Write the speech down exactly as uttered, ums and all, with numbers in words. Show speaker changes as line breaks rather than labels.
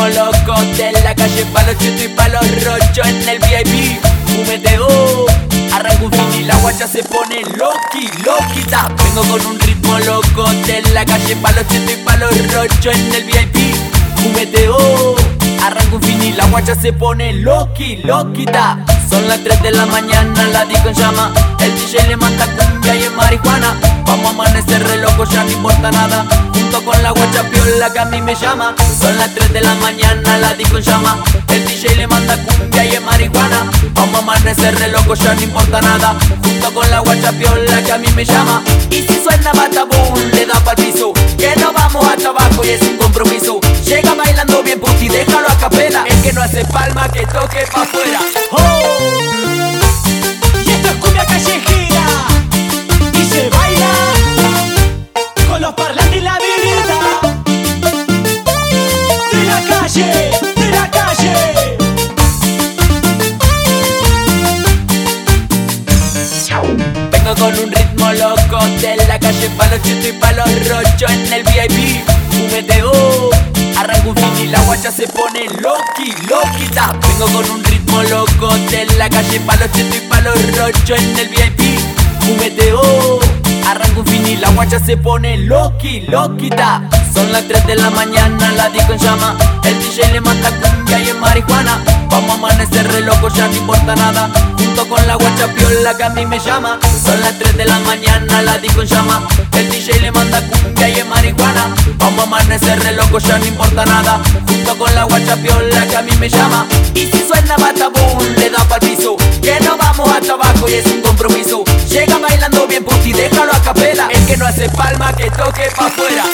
ritmo loco de la calle pa' los chetos y pa' los rochos en el V I P. Fumeteo, arranca un fin y la guacha se pone loqui, loquita. Vengo con un ritmo loco de la calle pa' los chetos y pa' los rochos en el V I P. Fumeteo, arranca un fin y la guacha se pone loqui, loquita. Son las tres de la mañana, la disco en llama. El D J le manda cumbia y es marihuana. Vamos a amanecer re loco, ya no importa nada. Junto con la guacha piola que a mí me llama. Son las tres de la mañana, la disco en llama. El D J le manda cumbia y es marihuana. Vamos a amanecer re loco, ya no importa nada. Junto con la guacha piola que a mí me llama. Y si suena batabú, le da pa'l piso. Que no vamos a trabajo y es un compromiso. Llega bailando bien puti, déjalo a capela. El que no hace palma, que toque pa' afuera.
¡Oh! Y esto es cumbia callejera y se baila con los parlantes y la birita de la calle, de la calle.
Vengo con un ritmo loco de la calle pa' los chetos y pa' los rochos en el V I P. Fumeteo, arranca un fin y la guacha se pone loqui, loquita. Vengo con un ritmo loco de la calle pa' los chetos y pa' los rochos en el V I P. Fumeteo, arranca un fin y la guacha se pone loqui, loquita. Son las tres de la mañana, la disco en llama. El D J le manda cumbia y es marihuana. Vamos a amanecer re loco, ya no importa nada. Junto con la guacha piola que a mí me llama. Son las tres de la mañana, la disco en llama. El D J le manda cumbia y es marihuana. Vamos a amanecer re loco, ya no importa nada. Junto con la guacha piola que a mí me llama. Y si suena batabú, le da pa'l piso. Que no vamos a trabajo y es un compromiso. Llega bailando bien puti, déjalo a capela. El que no hace palma, que toque pa' afuera.